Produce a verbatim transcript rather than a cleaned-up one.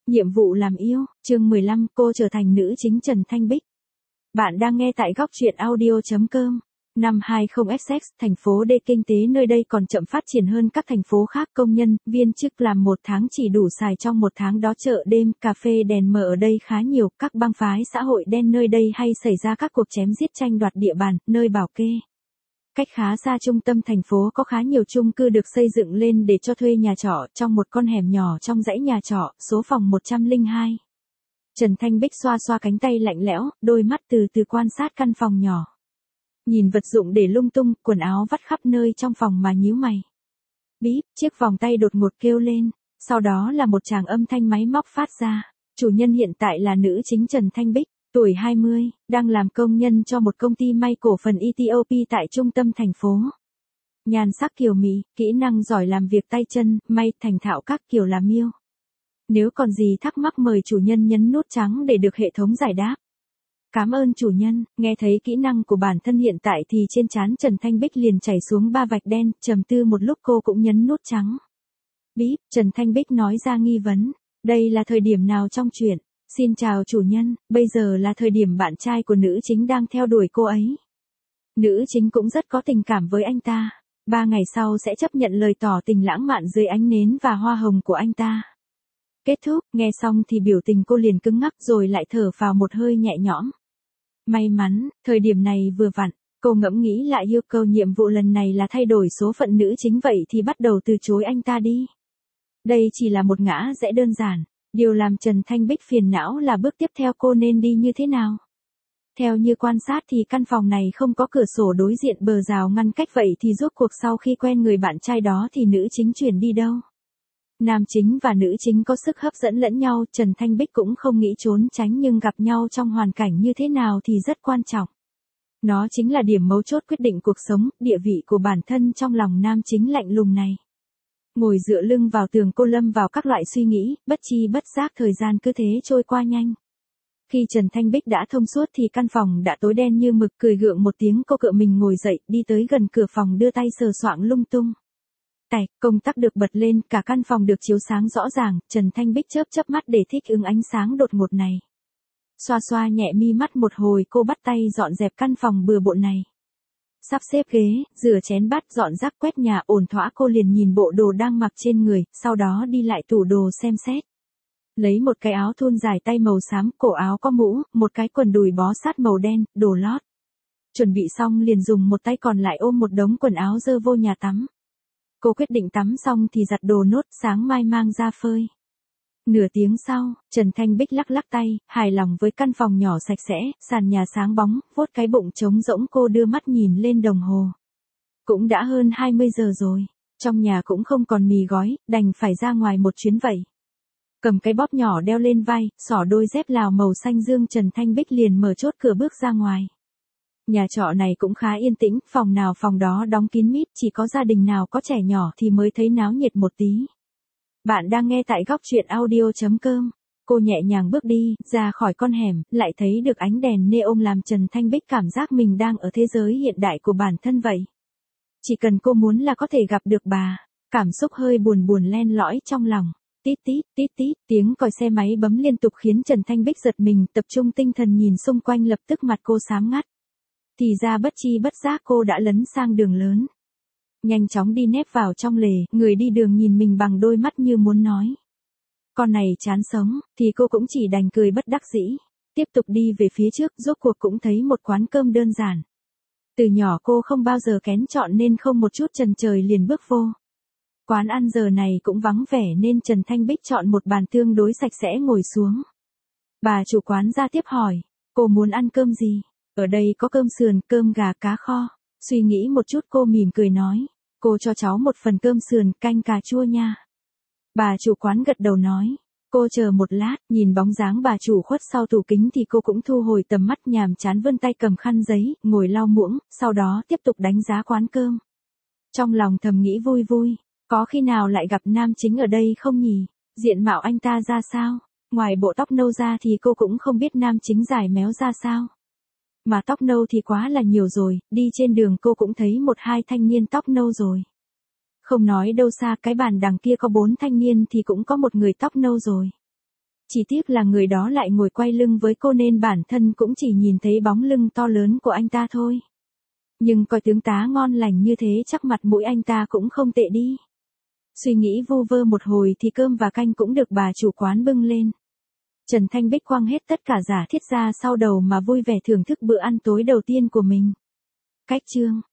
Nhiệm vụ làm yêu, chương mười lăm, cô trở thành nữ chính Trần Thanh Bích. Bạn đang nghe tại góc truyện audio.com. Năm hai không ép ích, thành phố D kinh tế nơi đây còn chậm phát triển hơn các thành phố khác. Công nhân, viên chức làm một tháng chỉ đủ xài trong một tháng đó. Chợ đêm, cà phê đèn mờ ở đây khá nhiều. Các băng phái xã hội đen nơi đây hay xảy ra các cuộc chém giết tranh đoạt địa bàn, nơi bảo kê. Cách khá xa trung tâm thành phố có khá nhiều chung cư được xây dựng lên để cho thuê nhà trọ. Trong một con hẻm nhỏ trong dãy nhà trọ, số phòng một trăm lẻ hai. Trần Thanh Bích xoa xoa cánh tay lạnh lẽo, đôi mắt từ từ quan sát căn phòng nhỏ. Nhìn vật dụng để lung tung, quần áo vắt khắp nơi trong phòng mà nhíu mày. Bíp, chiếc vòng tay đột ngột kêu lên, sau đó là một tràng âm thanh máy móc phát ra. Chủ nhân hiện tại là nữ chính Trần Thanh Bích, tuổi hai mươi, đang làm công nhân cho một công ty may cổ phần Ethiopia tại trung tâm thành phố. Nhan sắc kiều mỹ, kỹ năng giỏi làm việc tay chân, may thành thạo các kiểu làm miêu. Nếu còn gì thắc mắc mời chủ nhân nhấn nút trắng để được hệ thống giải đáp. Cảm ơn chủ nhân. Nghe thấy kỹ năng của bản thân hiện tại thì trên trán Trần Thanh Bích liền chảy xuống ba vạch đen, trầm tư một lúc cô cũng nhấn nút trắng. Bíp, Trần Thanh Bích nói ra nghi vấn. Đây là thời điểm nào trong chuyện? Xin chào chủ nhân, bây giờ là thời điểm bạn trai của nữ chính đang theo đuổi cô ấy. Nữ chính cũng rất có tình cảm với anh ta. Ba ngày sau sẽ chấp nhận lời tỏ tình lãng mạn dưới ánh nến và hoa hồng của anh ta. Kết thúc, nghe xong thì biểu tình cô liền cứng ngắc rồi lại thở vào một hơi nhẹ nhõm. May mắn, thời điểm này vừa vặn, cô ngẫm nghĩ lại yêu cầu nhiệm vụ lần này là thay đổi số phận nữ chính vậy thì bắt đầu từ chối anh ta đi. Đây chỉ là một ngã rẽ đơn giản, điều làm Trần Thanh Bích phiền não là bước tiếp theo cô nên đi như thế nào. Theo như quan sát thì căn phòng này không có cửa sổ đối diện bờ rào ngăn cách vậy thì rốt cuộc sau khi quen người bạn trai đó thì nữ chính chuyển đi đâu. Nam chính và nữ chính có sức hấp dẫn lẫn nhau, Trần Thanh Bích cũng không nghĩ trốn tránh nhưng gặp nhau trong hoàn cảnh như thế nào thì rất quan trọng. Nó chính là điểm mấu chốt quyết định cuộc sống, địa vị của bản thân trong lòng nam chính lạnh lùng này. Ngồi dựa lưng vào tường cô lâm vào các loại suy nghĩ, bất chi bất giác thời gian cứ thế trôi qua nhanh. Khi Trần Thanh Bích đã thông suốt thì căn phòng đã tối đen như mực, cười gượng một tiếng cô cựa mình ngồi dậy, đi tới gần cửa phòng đưa tay sờ soạng lung tung. Tạch, công tắc được bật lên, cả căn phòng được chiếu sáng rõ ràng, Trần Thanh Bích chớp chớp mắt để thích ứng ánh sáng đột ngột này. Xoa xoa nhẹ mi mắt một hồi cô bắt tay dọn dẹp căn phòng bừa bộn này. Sắp xếp ghế, rửa chén bát, dọn rác quét nhà ổn thỏa cô liền nhìn bộ đồ đang mặc trên người, sau đó đi lại tủ đồ xem xét. Lấy một cái áo thun dài tay màu xám, cổ áo có mũ, một cái quần đùi bó sát màu đen, đồ lót. Chuẩn bị xong liền dùng một tay còn lại ôm một đống quần áo dơ vô nhà tắm. Cô quyết định tắm xong thì giặt đồ nốt, sáng mai mang ra phơi. Nửa tiếng sau, Trần Thanh Bích lắc lắc tay, hài lòng với căn phòng nhỏ sạch sẽ, sàn nhà sáng bóng, vuốt cái bụng trống rỗng cô đưa mắt nhìn lên đồng hồ. Cũng đã hơn hai mươi giờ rồi, trong nhà cũng không còn mì gói, đành phải ra ngoài một chuyến vậy. Cầm cái bóp nhỏ đeo lên vai, xỏ đôi dép Lào màu xanh dương Trần Thanh Bích liền mở chốt cửa bước ra ngoài. Nhà trọ này cũng khá yên tĩnh, phòng nào phòng đó đóng kín mít, chỉ có gia đình nào có trẻ nhỏ thì mới thấy náo nhiệt một tí. Bạn đang nghe tại góc truyện audio.com. Cô nhẹ nhàng bước đi, ra khỏi con hẻm, lại thấy được ánh đèn neon làm Trần Thanh Bích cảm giác mình đang ở thế giới hiện đại của bản thân vậy. Chỉ cần cô muốn là có thể gặp được bà. Cảm xúc hơi buồn buồn len lỏi trong lòng. Tít tít, tít tít, tiếng còi xe máy bấm liên tục khiến Trần Thanh Bích giật mình, tập trung tinh thần nhìn xung quanh lập tức mặt cô xám ngắt. Thì ra bất chi bất giác cô đã lấn sang đường lớn. Nhanh chóng đi nép vào trong lề, người đi đường nhìn mình bằng đôi mắt như muốn nói. Con này chán sống, thì cô cũng chỉ đành cười bất đắc dĩ. Tiếp tục đi về phía trước, rốt cuộc cũng thấy một quán cơm đơn giản. Từ nhỏ cô không bao giờ kén chọn nên không một chút chần trời liền bước vô. Quán ăn giờ này cũng vắng vẻ nên Trần Thanh Bích chọn một bàn tương đối sạch sẽ ngồi xuống. Bà chủ quán ra tiếp hỏi, cô muốn ăn cơm gì? Ở đây có cơm sườn, cơm gà, cá kho. Suy nghĩ một chút cô mỉm cười nói, cô cho cháu một phần cơm sườn, canh cà chua nha. Bà chủ quán gật đầu nói, cô chờ một lát, nhìn bóng dáng bà chủ khuất sau tủ kính thì cô cũng thu hồi tầm mắt nhàm chán vươn tay cầm khăn giấy, ngồi lau muỗng, sau đó tiếp tục đánh giá quán cơm. Trong lòng thầm nghĩ vui vui, có khi nào lại gặp nam chính ở đây không nhỉ? Diện mạo anh ta ra sao? Ngoài bộ tóc nâu ra thì cô cũng không biết nam chính dài méo ra sao. Mà tóc nâu thì quá là nhiều rồi, đi trên đường cô cũng thấy một hai thanh niên tóc nâu rồi. Không nói đâu xa, cái bàn đằng kia có bốn thanh niên thì cũng có một người tóc nâu rồi. Chỉ tiếc là người đó lại ngồi quay lưng với cô nên bản thân cũng chỉ nhìn thấy bóng lưng to lớn của anh ta thôi. Nhưng coi tướng tá ngon lành như thế chắc mặt mũi anh ta cũng không tệ đi. Suy nghĩ vu vơ một hồi thì cơm và canh cũng được bà chủ quán bưng lên. Trần Thanh Bích quăng hết tất cả giả thiết ra sau đầu mà vui vẻ thưởng thức bữa ăn tối đầu tiên của mình. Cách chương